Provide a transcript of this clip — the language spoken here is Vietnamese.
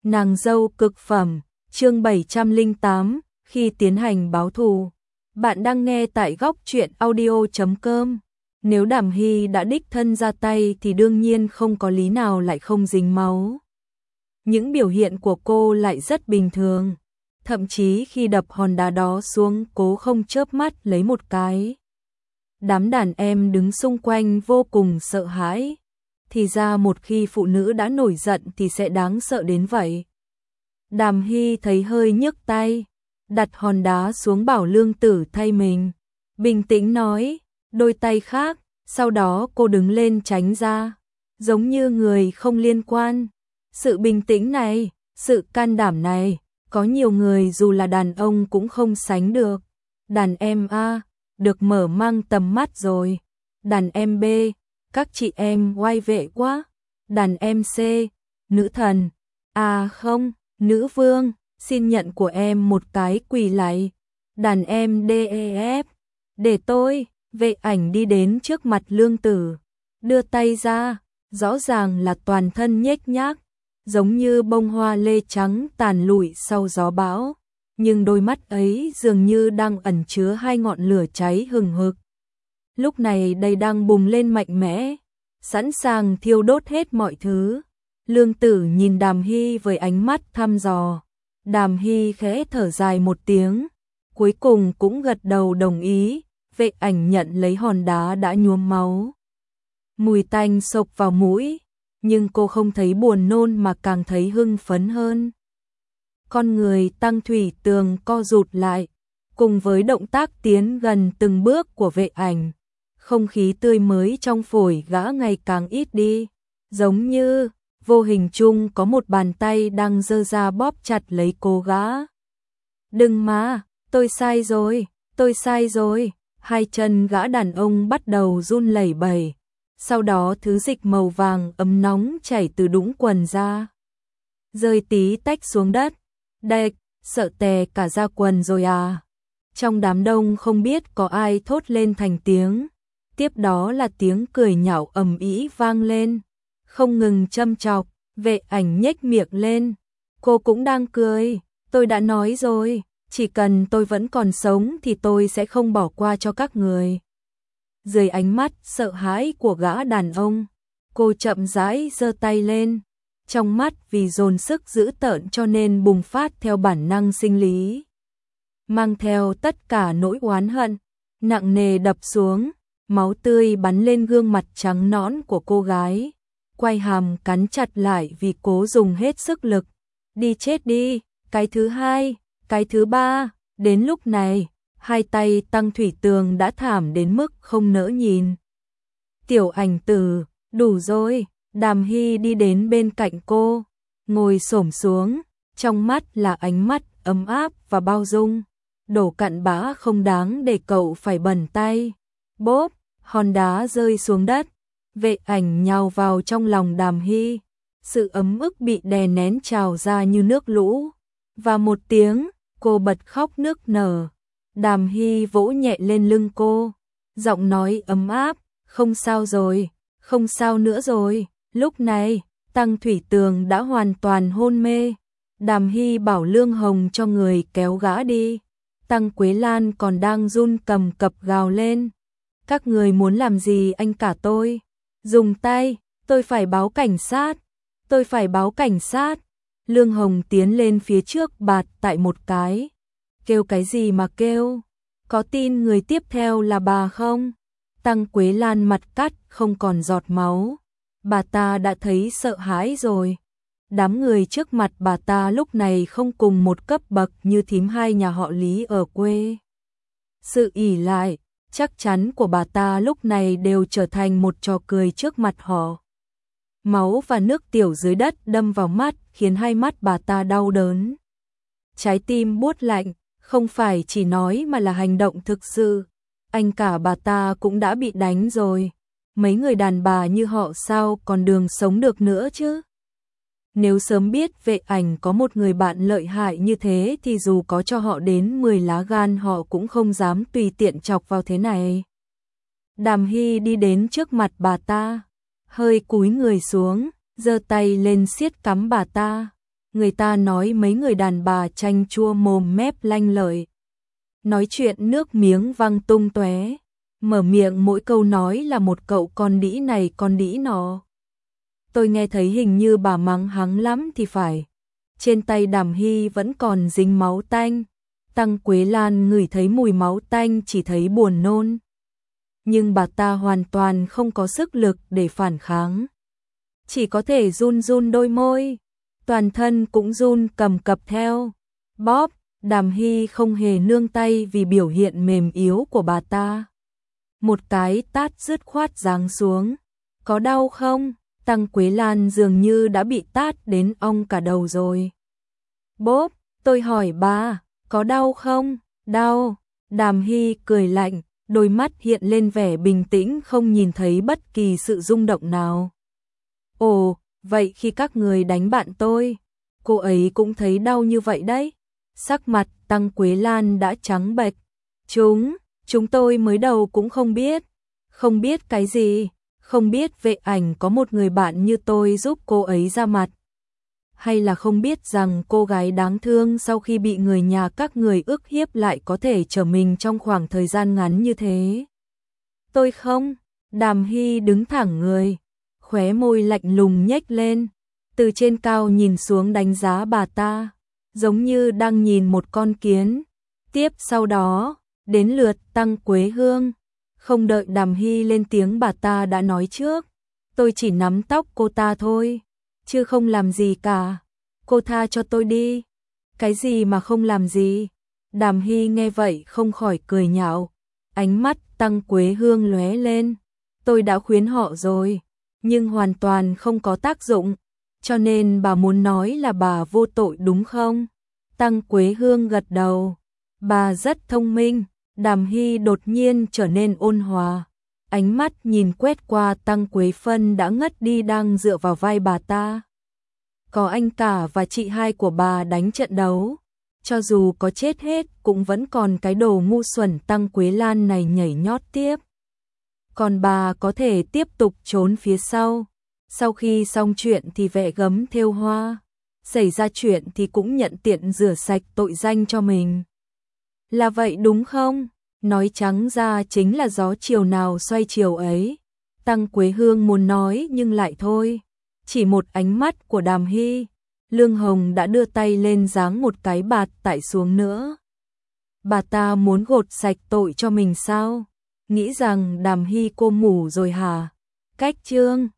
Nàng dâu cực phẩm, chương 708, khi tiến hành báo thù. Bạn đang nghe tại góc truyện audio.com. Nếu Đàm Hy đã đích thân ra tay thì đương nhiên không có lý nào lại không dính máu. Những biểu hiện của cô lại rất bình thường. Thậm chí khi đập hòn đá đó xuống, cố không chớp mắt lấy một cái. Đám đàn em đứng xung quanh vô cùng sợ hãi. Thì ra một khi phụ nữ đã nổi giận thì sẽ đáng sợ đến vậy. Đàm Hy thấy hơi nhức tay, đặt hòn đá xuống bảo Lương Tử thay mình. Bình tĩnh nói, đôi tay khác, sau đó cô đứng lên tránh ra, giống như người không liên quan. Sự bình tĩnh này, sự can đảm này, có nhiều người dù là đàn ông cũng không sánh được. Đàn em A, được mở mang tầm mắt rồi. Đàn em B, các chị em oai vệ quá. Đàn em C, nữ thần. À không, nữ vương, xin nhận của em một cái quỳ lạy. Đàn em D, E, F, để tôi. Vệ ảnh đi đến trước mặt Lương Tử, đưa tay ra, rõ ràng là toàn thân nhếch nhác, giống như bông hoa lê trắng tàn lụi sau gió bão, nhưng đôi mắt ấy dường như đang ẩn chứa hai ngọn lửa cháy hừng hực. Lúc này đây đang bùng lên mạnh mẽ, sẵn sàng thiêu đốt hết mọi thứ. Lương Tử nhìn Đàm Hy với ánh mắt thăm dò. Đàm Hy khẽ thở dài một tiếng, cuối cùng cũng gật đầu đồng ý. Vệ ảnh nhận lấy hòn đá đã nhuốm máu. Mùi tanh xộc vào mũi, nhưng cô không thấy buồn nôn mà càng thấy hưng phấn hơn. Con người Tăng Thủy Tường co rụt lại, cùng với động tác tiến gần từng bước của vệ ảnh. Không khí tươi mới trong phổi gã ngày càng ít đi, giống như vô hình chung có một bàn tay đang giơ ra bóp chặt lấy cô gã. Đừng mà, tôi sai rồi, tôi sai rồi. Hai chân gã đàn ông bắt đầu run lẩy bẩy, sau đó thứ dịch màu vàng ấm nóng chảy từ đũng quần ra, rơi tí tách xuống đất. Đệch, sợ tè cả da quần rồi à. Trong đám đông không biết có ai thốt lên thành tiếng, tiếp đó là tiếng cười nhạo ầm ĩ vang lên, không ngừng châm chọc. Vệ ảnh nhếch miệng lên, cô cũng đang cười. Tôi đã nói rồi, chỉ cần tôi vẫn còn sống thì tôi sẽ không bỏ qua cho các người. Dưới ánh mắt sợ hãi của gã đàn ông, cô chậm rãi giơ tay lên, trong mắt vì dồn sức dữ tợn cho nên bùng phát theo bản năng sinh lý, mang theo tất cả nỗi oán hận, nặng nề đập xuống, máu tươi bắn lên gương mặt trắng nõn của cô gái, quay hàm cắn chặt lại vì cố dùng hết sức lực. Đi chết đi, cái thứ hai, cái thứ ba. Đến lúc này, hai tay Tăng Thủy Tường đã thảm đến mức không nỡ nhìn. Tiểu Ảnh Tử, đủ rồi. Đàm Hy đi đến bên cạnh cô, ngồi xổm xuống, trong mắt là ánh mắt ấm áp và bao dung. Đổ cặn bã không đáng để cậu phải bẩn tay. Bốp, hòn đá rơi xuống đất. Vệ ảnh nhào vào trong lòng Đàm Hy, sự ấm ức bị đè nén trào ra như nước lũ. Và một tiếng, cô bật khóc nức nở. Đàm Hy vỗ nhẹ lên lưng cô, giọng nói ấm áp, không sao rồi, không sao nữa rồi. Lúc này, Tăng Thủy Tường đã hoàn toàn hôn mê. Đàm Hy bảo Lương Hồng cho người kéo gã đi. Tăng Quế Lan còn đang run cầm cập gào lên. Các người muốn làm gì anh cả tôi? Dùng tay, tôi phải báo cảnh sát, tôi phải báo cảnh sát. Lương Hồng tiến lên phía trước bạt tại một cái. Kêu cái gì mà kêu? Có tin người tiếp theo là bà không? Tăng Quế Lan mặt cắt không còn giọt máu. Bà ta đã thấy sợ hãi rồi. Đám người trước mặt bà ta lúc này không cùng một cấp bậc như thím hai nhà họ Lý ở quê. Sự ỷ lại, chắc chắn của bà ta lúc này đều trở thành một trò cười trước mặt họ. Máu và nước tiểu dưới đất đâm vào mắt khiến hai mắt bà ta đau đớn. Trái tim buốt lạnh, không phải chỉ nói mà là hành động thực sự. Anh cả bà ta cũng đã bị đánh rồi. Mấy người đàn bà như họ sao còn đường sống được nữa chứ? Nếu sớm biết vệ ảnh có một người bạn lợi hại như thế thì dù có cho họ đến 10 lá gan họ cũng không dám tùy tiện chọc vào thế này. Đàm Hy đi đến trước mặt bà ta, hơi cúi người xuống, giơ tay lên siết cắm bà ta. Người ta nói mấy người đàn bà chanh chua mồm mép lanh lợi. Nói chuyện nước miếng văng tung tóe, mở miệng mỗi câu nói là một cậu con đĩ này con đĩ nọ. Tôi nghe thấy hình như bà mắng hắn lắm thì phải. Trên tay Đàm Hy vẫn còn dính máu tanh. Tăng Quế Lan ngửi thấy mùi máu tanh chỉ thấy buồn nôn. Nhưng bà ta hoàn toàn không có sức lực để phản kháng. Chỉ có thể run run đôi môi. Toàn thân cũng run cầm cập theo. Bóp, Đàm Hy không hề nương tay vì biểu hiện mềm yếu của bà ta. Một cái tát dứt khoát giáng xuống. Có đau không? Tăng Quế Lan dường như đã bị tát đến ong cả đầu rồi. Bốp, tôi hỏi bà, có đau không? Đau. Đàm Hy cười lạnh, đôi mắt hiện lên vẻ bình tĩnh không nhìn thấy bất kỳ sự rung động nào. Ồ, vậy khi các người đánh bạn tôi, cô ấy cũng thấy đau như vậy đấy. Sắc mặt Tăng Quế Lan đã trắng bệch. Chúng tôi mới đầu cũng không biết. Không biết cái gì? Không biết Vệ Ảnh có một người bạn như tôi giúp cô ấy ra mặt. Hay là không biết rằng cô gái đáng thương sau khi bị người nhà các người ức hiếp lại có thể trở mình trong khoảng thời gian ngắn như thế. Tôi không. Đàm Hy đứng thẳng người, khóe môi lạnh lùng nhếch lên, từ trên cao nhìn xuống đánh giá bà ta, giống như đang nhìn một con kiến. Tiếp sau đó, đến lượt Tăng Quế Hương. Không đợi Đàm Hy lên tiếng bà ta đã nói trước. Tôi chỉ nắm tóc cô ta thôi, chứ không làm gì cả. Cô tha cho tôi đi. Cái gì mà không làm gì? Đàm Hy nghe vậy không khỏi cười nhạo. Ánh mắt Tăng Quế Hương lóe lên. Tôi đã khuyên họ rồi, nhưng hoàn toàn không có tác dụng. Cho nên bà muốn nói là bà vô tội đúng không? Tăng Quế Hương gật đầu. Bà rất thông minh. Đàm Hy đột nhiên trở nên ôn hòa. Ánh mắt nhìn quét qua Tăng Quế Phân đã ngất đi đang dựa vào vai bà ta. Có anh cả và chị hai của bà đánh trận đấu. Cho dù có chết hết cũng vẫn còn cái đồ ngu xuẩn Tăng Quế Lan này nhảy nhót tiếp. Còn bà có thể tiếp tục trốn phía sau. Sau khi xong chuyện thì vẽ gấm thêu hoa. Xảy ra chuyện thì cũng nhận tiện rửa sạch tội danh cho mình. Là vậy đúng không? Nói trắng ra chính là gió chiều nào xoay chiều ấy. Tăng Quế Hương muốn nói nhưng lại thôi. Chỉ một ánh mắt của Đàm Hy, Lương Hồng đã đưa tay lên giáng một cái bạt tại xuống nữa. Bà ta muốn gột sạch tội cho mình sao? Nghĩ rằng Đàm Hy cô mù rồi hả? Cách chương